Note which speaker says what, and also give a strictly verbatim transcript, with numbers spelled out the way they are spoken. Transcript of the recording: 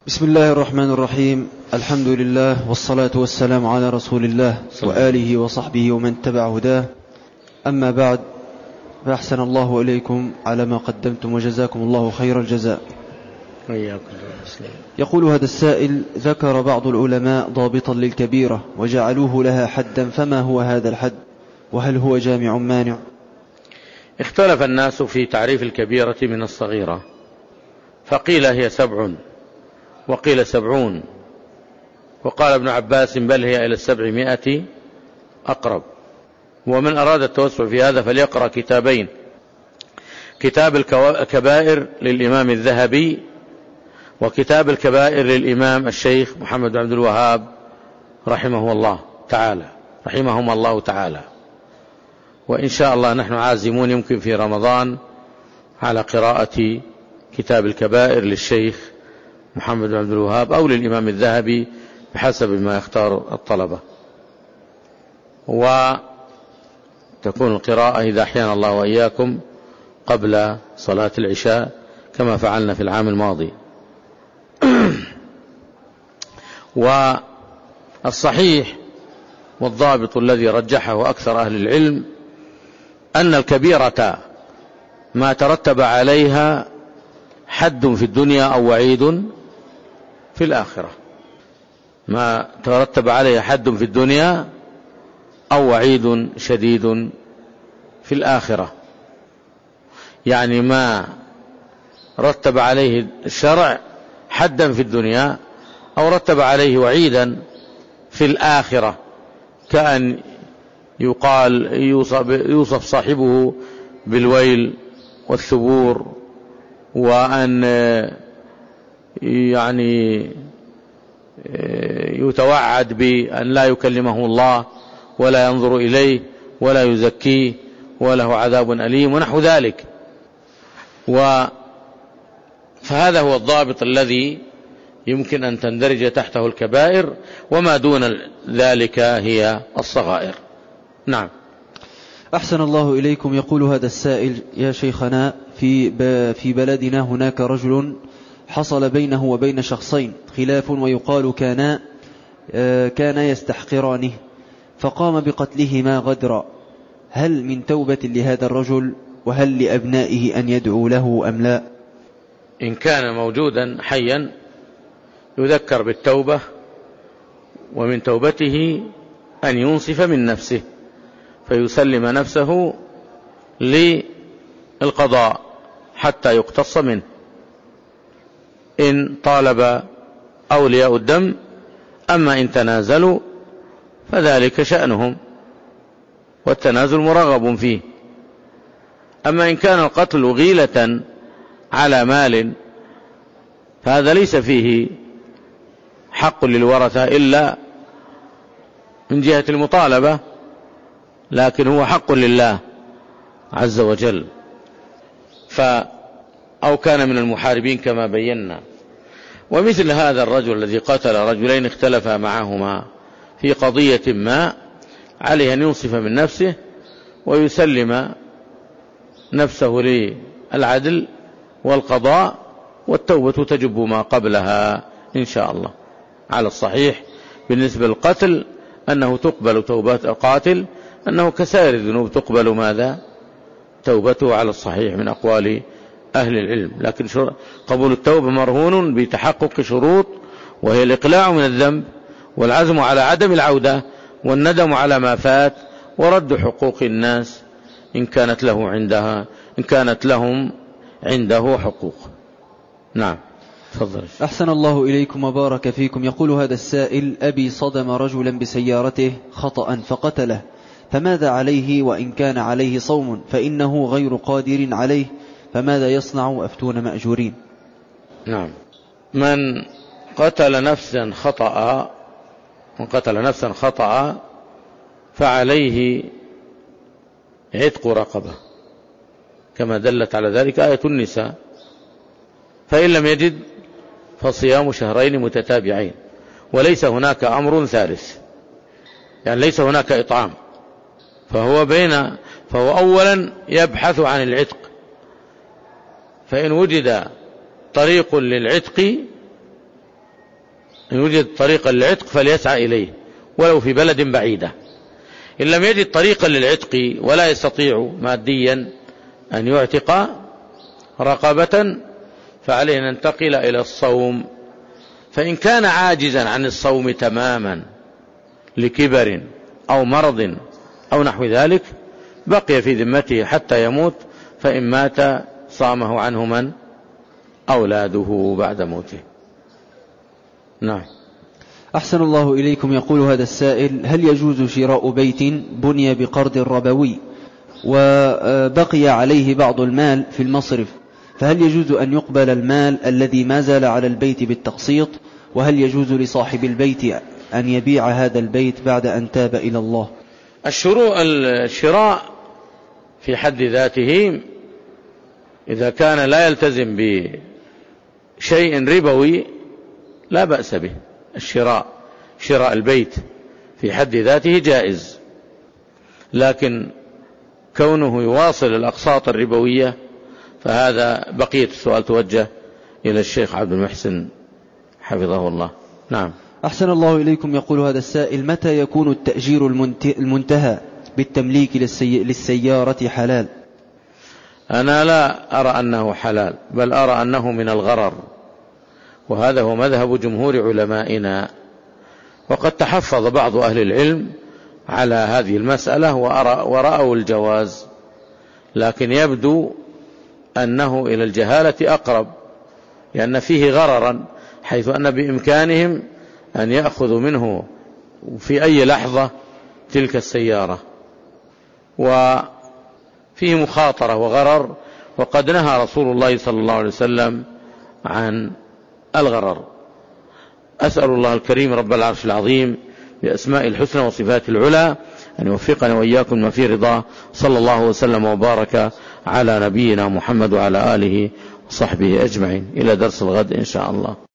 Speaker 1: بسم الله الرحمن الرحيم. الحمد لله والصلاة والسلام على رسول الله وآله وصحبه ومن تبع هداه. أما بعد، فأحسن الله إليكم على ما قدمتم وجزاكم الله خير الجزاء. يقول هذا السائل: ذكر بعض العلماء ضابطا للكبيرة وجعلوه لها حدا، فما هو هذا الحد؟ وهل هو جامع مانع؟
Speaker 2: اختلف الناس في تعريف الكبيرة من الصغيرة، فقيل هي سبع وقيل سبعون، وقال ابن عباس بل هي إلى السبعمائة أقرب. ومن أراد التوسع في هذا فليقرأ كتابين: كتاب الكبائر للإمام الذهبي، وكتاب الكبائر للإمام الشيخ محمد بن عبد الوهاب رحمه الله تعالى رحمهم الله تعالى. وإن شاء الله نحن عازمون يمكن في رمضان على قراءة كتاب الكبائر للشيخ محمد بن عبد الوهاب أو للإمام الذهبي بحسب ما يختار الطلبة، وتكون القراءة إذا أحيانا الله وإياكم قبل صلاة العشاء كما فعلنا في العام الماضي. والصحيح والضابط الذي رجحه أكثر أهل العلم أن الكبيرة ما ترتب عليها حد في الدنيا أو وعيد في الآخرة، ما ترتب عليها حد في الدنيا أو وعيد شديد في الآخرة، يعني ما رتب عليه الشرع حدا في الدنيا أو رتب عليه وعيدا في الآخرة، كأن يقال يوصف, يوصف صاحبه بالويل والثبور، وأن يعني يتوعد بأن لا يكلمه الله ولا ينظر إليه ولا يزكيه وله عذاب أليم ونحو ذلك. فهذا هو الضابط الذي يمكن أن تندرج تحته الكبائر، وما دون ذلك هي الصغائر. نعم.
Speaker 1: أحسن الله إليكم. يقول هذا السائل: يا شيخنا، في في بلدنا هناك رجل حصل بينه وبين شخصين خلاف، ويقال كانا كان يستحقرانه، فقام بقتلهما غدرا. هل من توبة لهذا الرجل؟ وهل لأبنائه أن يدعوا له أم لا؟
Speaker 2: إن كان موجودا حيا يذكر بالتوبة، ومن توبته أن ينصف من نفسه فيسلم نفسه للقضاء حتى يقتص منه. إن طالب أولياء الدم، أما إن تنازلوا فذلك شأنهم، والتنازل مرغب فيه. أما إن كان القتل غيلة على مال فهذا ليس فيه حق للورثة إلا من جهة المطالبة، لكن هو حق لله عز وجل. ف أو كان من المحاربين كما بينا. ومثل هذا الرجل الذي قتل رجلين اختلفا معهما في قضية ما، عليه أن ينصف من نفسه ويسلم نفسه للعدل والقضاء، والتوبة تجب ما قبلها إن شاء الله. على الصحيح بالنسبة للقتل أنه تقبل توبة القاتل، أنه كسائر الذنوب تقبل ماذا؟ توبته، على الصحيح من أقوال أهل العلم. لكن قبول التوبة مرهون بتحقق شروط، وهي الإقلاع من الذنب، والعزم على عدم العودة، والندم على ما فات، ورد حقوق الناس إن كانت له عندها إن كانت لهم عنده حقوق. نعم. تفضل.
Speaker 1: أحسن الله إليكم وبارك فيكم. يقول هذا السائل: أبي صدم رجلا بسيارته خطأ فقتله، فماذا عليه؟ وإن كان عليه صوم فإنه غير قادر عليه، فماذا يصنع؟ أفتون مأجورين.
Speaker 2: نعم. من قتل نفسا خطأ من قتل نفسا خطأ فعليه عتق رقبة، كما دلت على ذلك آية النساء. فإن لم يجد فصيام شهرين متتابعين، وليس هناك أمر ثالث، يعني ليس هناك إطعام. فهو بين فهو أولا يبحث عن العتق، فإن وجد طريق للعتق إن يوجد طريقا للعتق فليسعى إليه ولو في بلد بعيدة. إن لم يجد طريقا للعتق ولا يستطيع ماديا أن يعتق رقبة فعليه أن ينتقل إلى الصوم. فإن كان عاجزا عن الصوم تماما لكبر أو مرض أو نحو ذلك بقي في ذمته حتى يموت، فإن مات صامه عنه من؟ أولاده بعد موته. نعم.
Speaker 1: أحسن الله إليكم. يقول هذا السائل: هل يجوز شراء بيت بني بقرض ربوي وبقي عليه بعض المال في المصرف، فهل يجوز أن يقبل المال الذي ما زال على البيت بالتقسيط؟ وهل يجوز لصاحب البيت أن يبيع هذا البيت بعد أن تاب إلى الله؟
Speaker 2: الشراء في حد ذاته إذا كان لا يلتزم بشيء ربوي لا بأس به. الشراء شراء البيت في حد ذاته جائز، لكن كونه يواصل الأقساط الربوية فهذا بقية السؤال توجه إلى الشيخ عبد المحسن حفظه الله. نعم.
Speaker 1: أحسن الله إليكم. يقول هذا السائل: متى يكون التأجير المنتهى بالتمليك للسيارة حلال؟
Speaker 2: أنا لا أرى أنه حلال، بل أرى أنه من الغرر، وهذا هو مذهب جمهور علمائنا. وقد تحفظ بعض أهل العلم على هذه المسألة ورأوا الجواز، لكن يبدو أنه إلى الجهالة أقرب، لأن فيه غررا، حيث أن بإمكانهم أن يأخذوا منه في أي لحظة تلك السيارة، وفيه مخاطرة وغرر، وقد نهى رسول الله صلى الله عليه وسلم عن الغرر. أسأل الله الكريم رب العرش العظيم بأسماء الحسنى وصفات العلى أن يوفقنا وإياكم ما في رضاه، صلى الله وسلم وبارك على نبينا محمد وعلى آله وصحبه أجمعين. إلى درس الغد إن شاء الله.